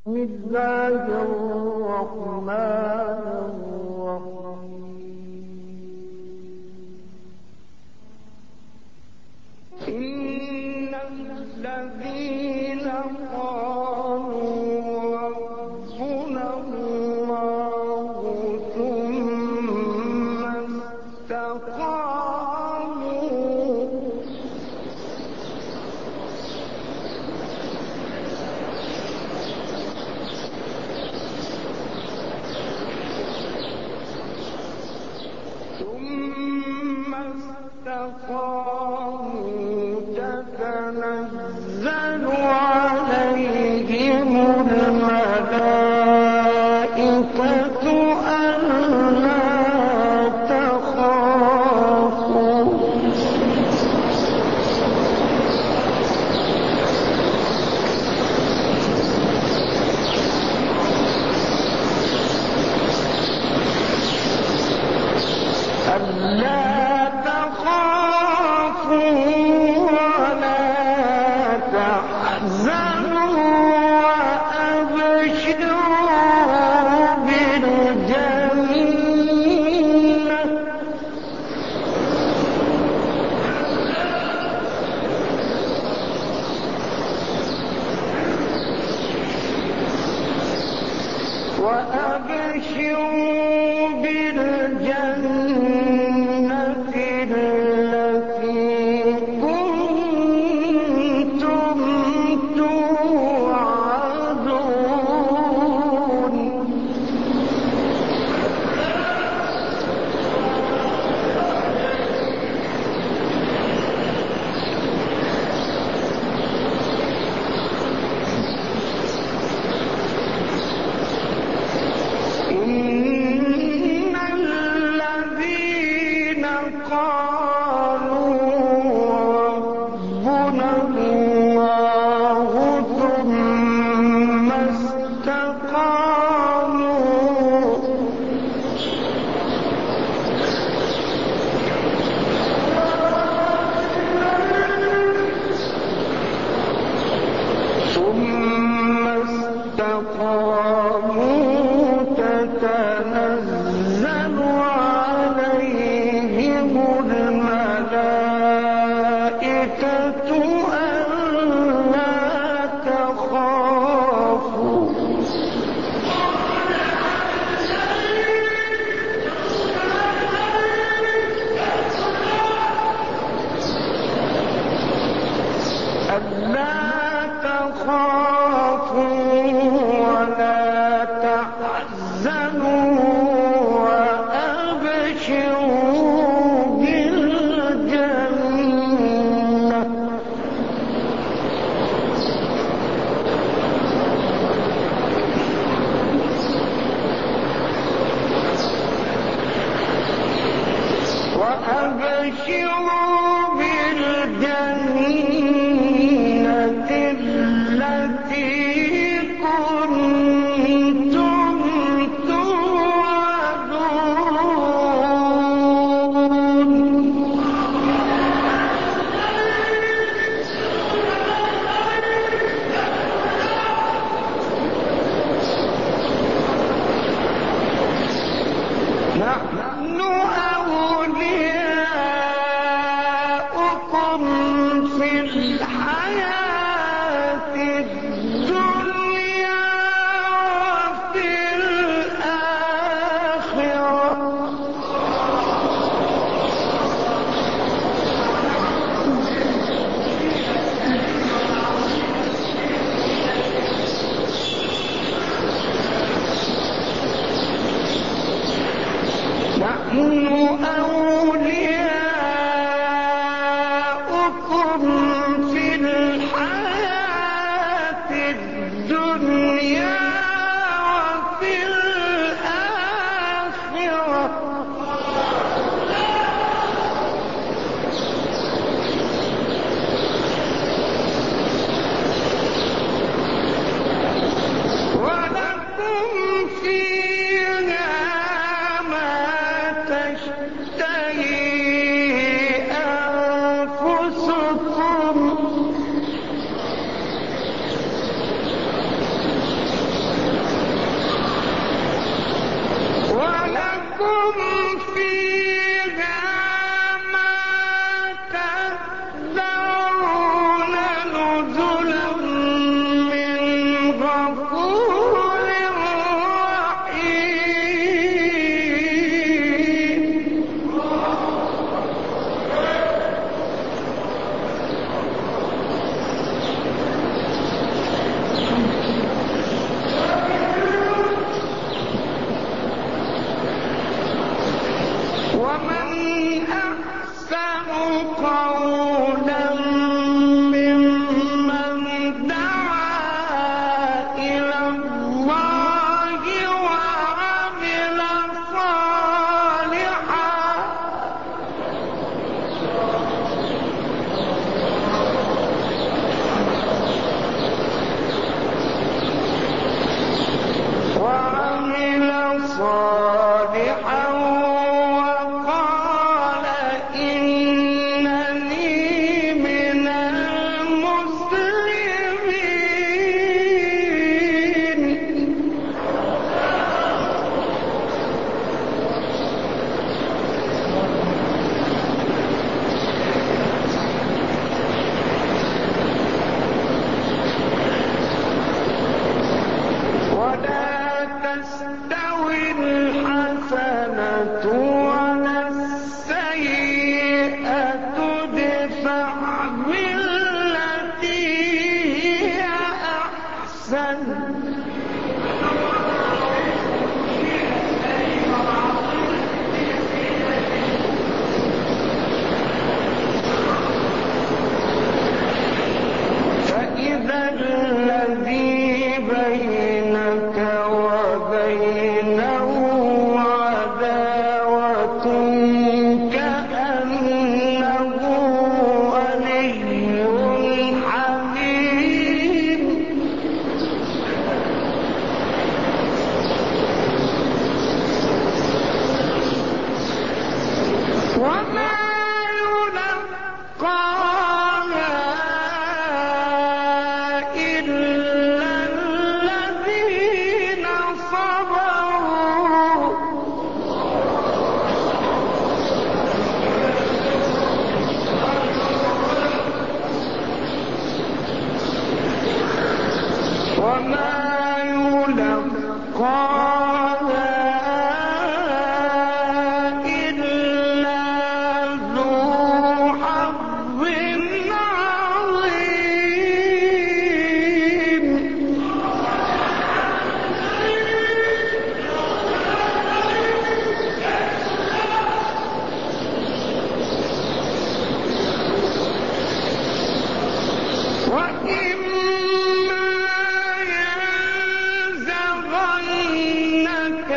بسم الله الرحمن الرحيم إن الذين قالوا ربنا الله ثم استقاموا تتنزل عليهم الملائكة ألا تخافوا وأبشروا بالجنة التي كنتم توعدون إن الذين قالوا ربنا الله ثم استقاموا تتنزل عليهم الملائكة ألا تخافوا ولا تحزنوا وأبشروا بالجنة التي كنتم توعدون نحن أولياؤكم في الحياة الدنيا وفي الآخرة نحن أولياؤكم في الحياة الدنيا وفي الآخرة ولكم فيها ما تشتهي أنفسكم أحسن فإذا الذي بينك وبينه عداوة كأنه ولي حميم وما يلقاها إلا الذين صبروا وما يلقاها إلا ذو حظ عظيم وإما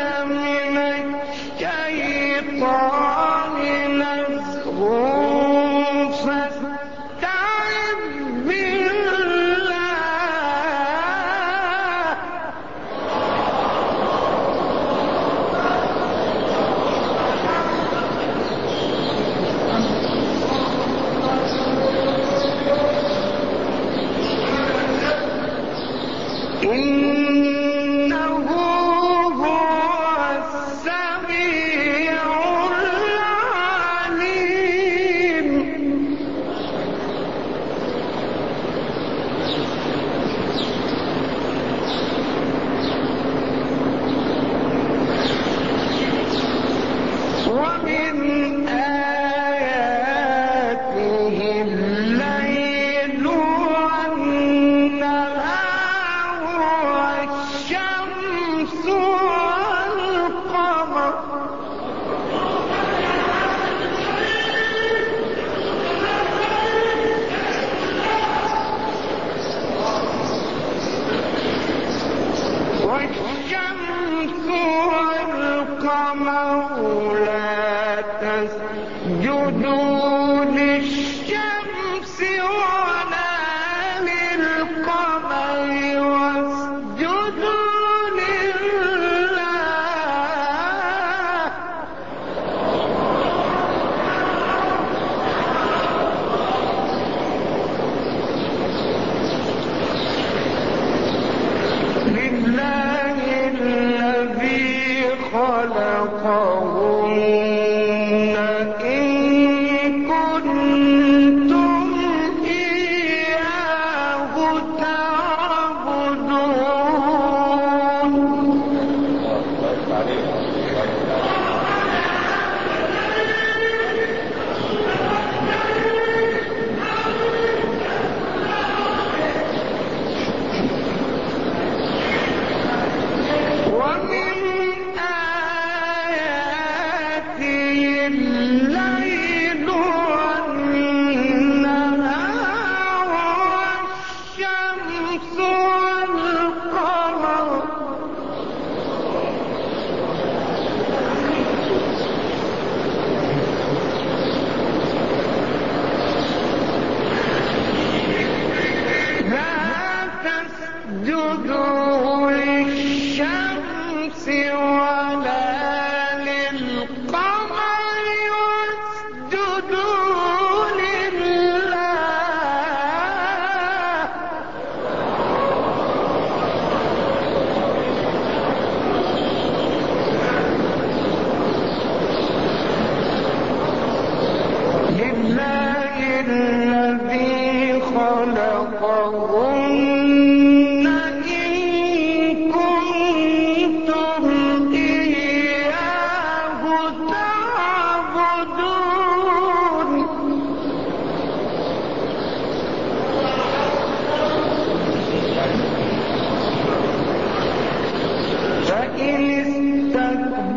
والشمس والقمر لا تسجدوا للشمس ولا للقمر واسجدوا لله الذي خلقهن إن كنتم إياه تعبدون ومن آياته الليل والنهار والشمس والقمر لا تسجدوا للشمس ولا للقمر واسجدوا لله الذي خلقهن إن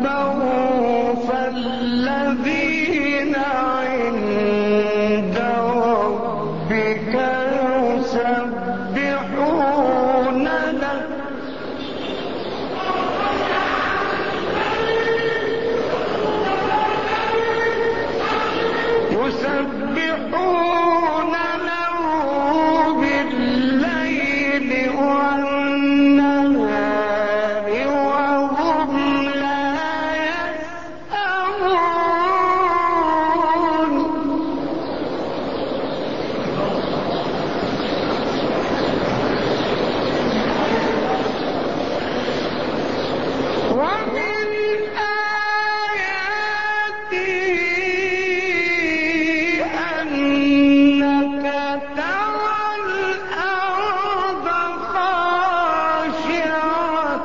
كذبوا فالذين عند ربك يسبحون له بالليل والنهار وهم لا يسأمون ومن أنك ترى الأرض خاشعة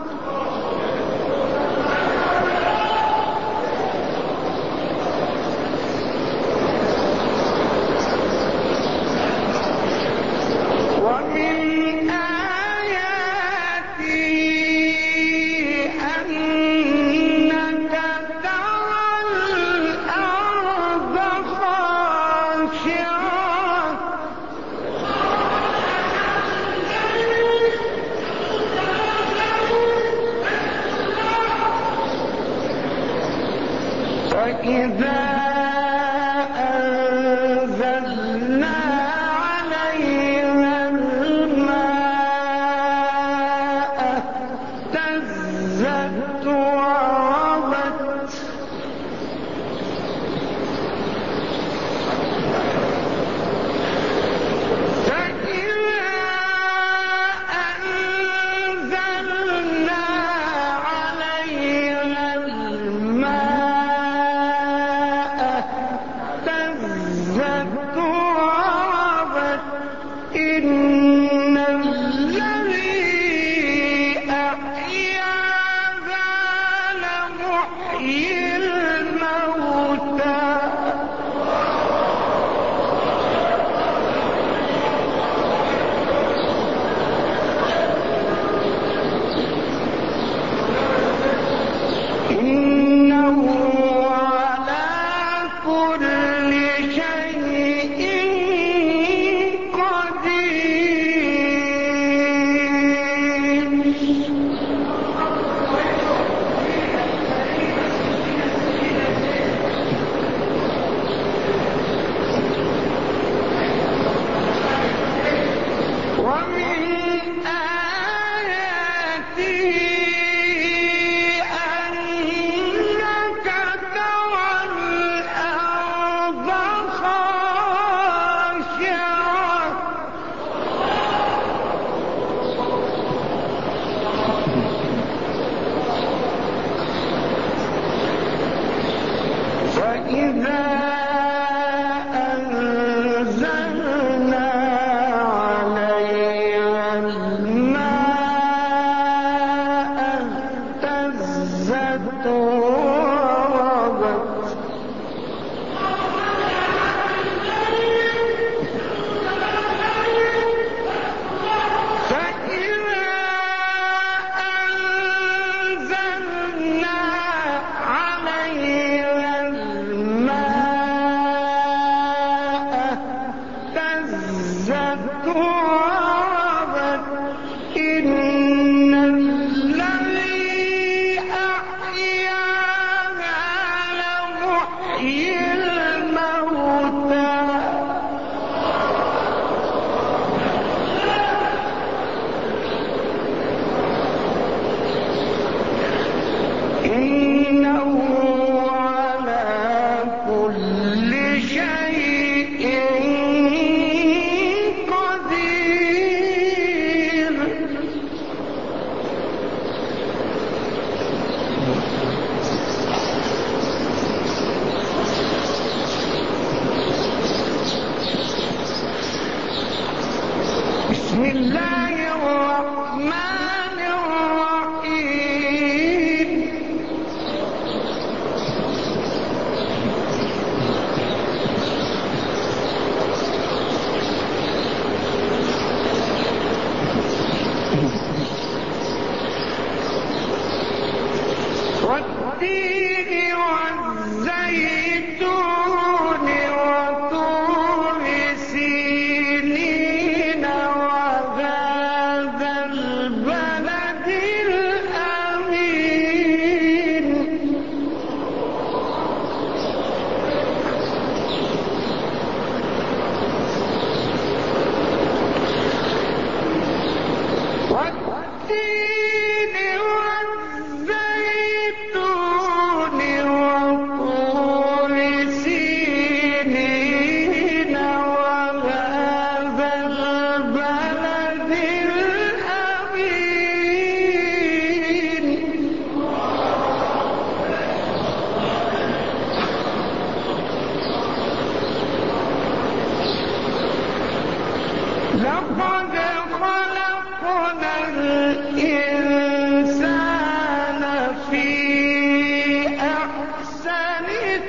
ومن آياته أنك ترى الأرض خاشعة فإذا أنزلنا عليها الماء اهتزت وربت فإذا أنزلنا عليها الماء اهتزت وربت إن الذي أحياها لمحيي الموتى إنه على كل شيء قدير ومن آياته أنك ترى الأرض خاشعة فإذا أنزلنا عليها الماء اهتزت وربت فإذا أنزلنا عليها الماء اهتزت وربت إن الذي أحياها لمحيي الموتى إنه على كل شيء قدير بسم الله الرحمن الرحيم والتين والزيتون وطور سينين وهذا البلد الأمين والتين والزيتون وطور سينين وهذا البلد الأمين لقد خلقنا الإنسان في أحسن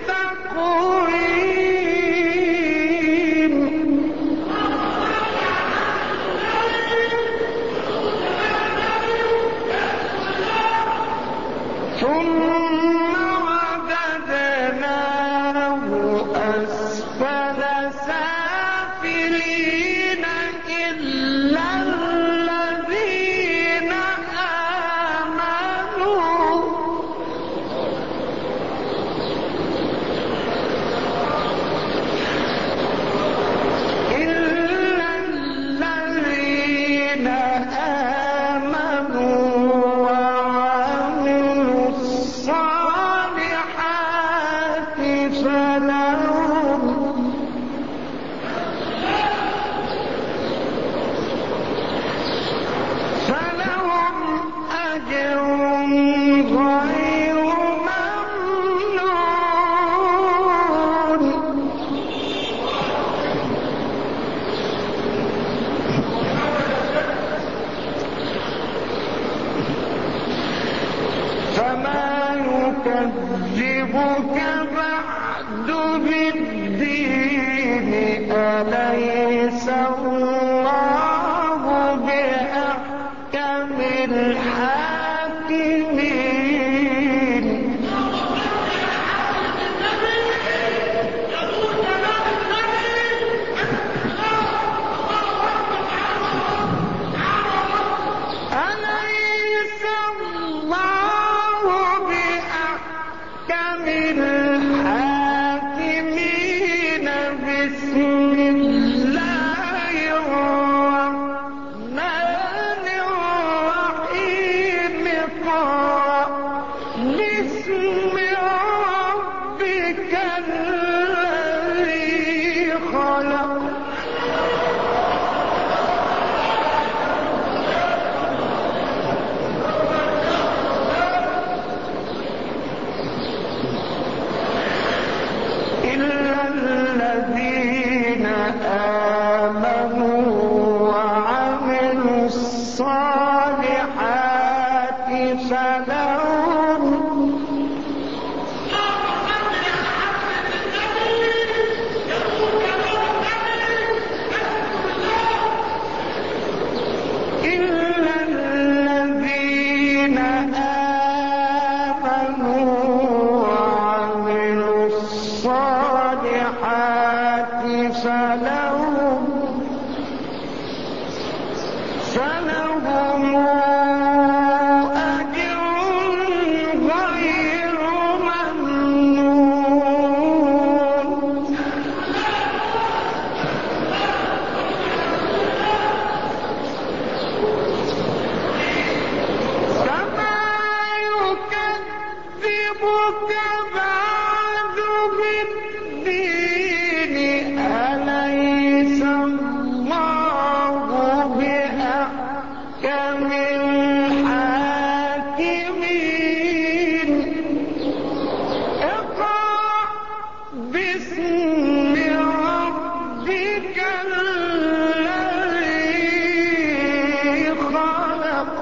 تقويم ثم رددناه أسفل سافلين إلا الذين آمنوا وعملوا الصالحات فلهم أجر غير ممنون فما يكذبك بعد بالدين أليس الله بأحكم الحاكمين أليس الله بأحكم الحاكمين بسم الله الرحمن الرحيم اقرأ باسم ربك الذي خلق إلا الذين آمنوا وعملوا الصالحات فلهم أجر غير ممنون فما يكذبك بعد بالدين أليس الله بأحكم الحاكمين اقرأ باسم ربك الذي خلق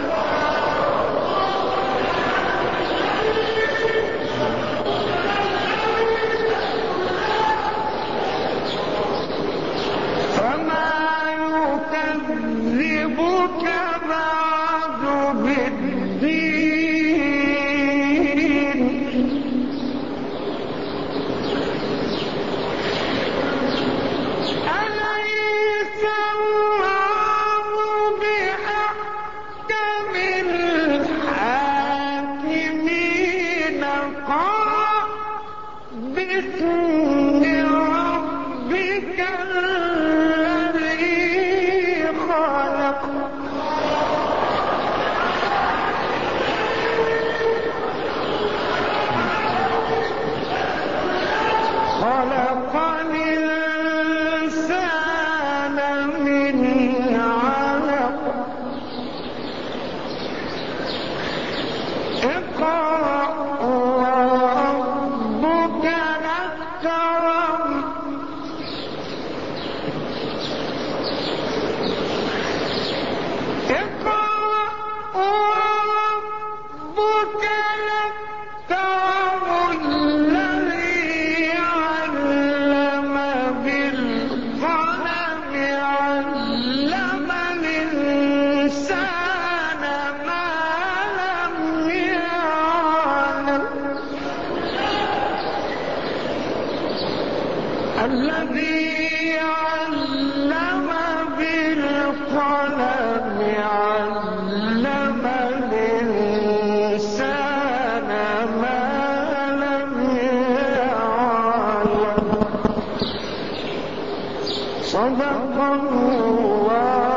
فما يكذبك بعد بالدين الذي علم بالقلم علم الإنسان ما لم يعلم. صدق الله.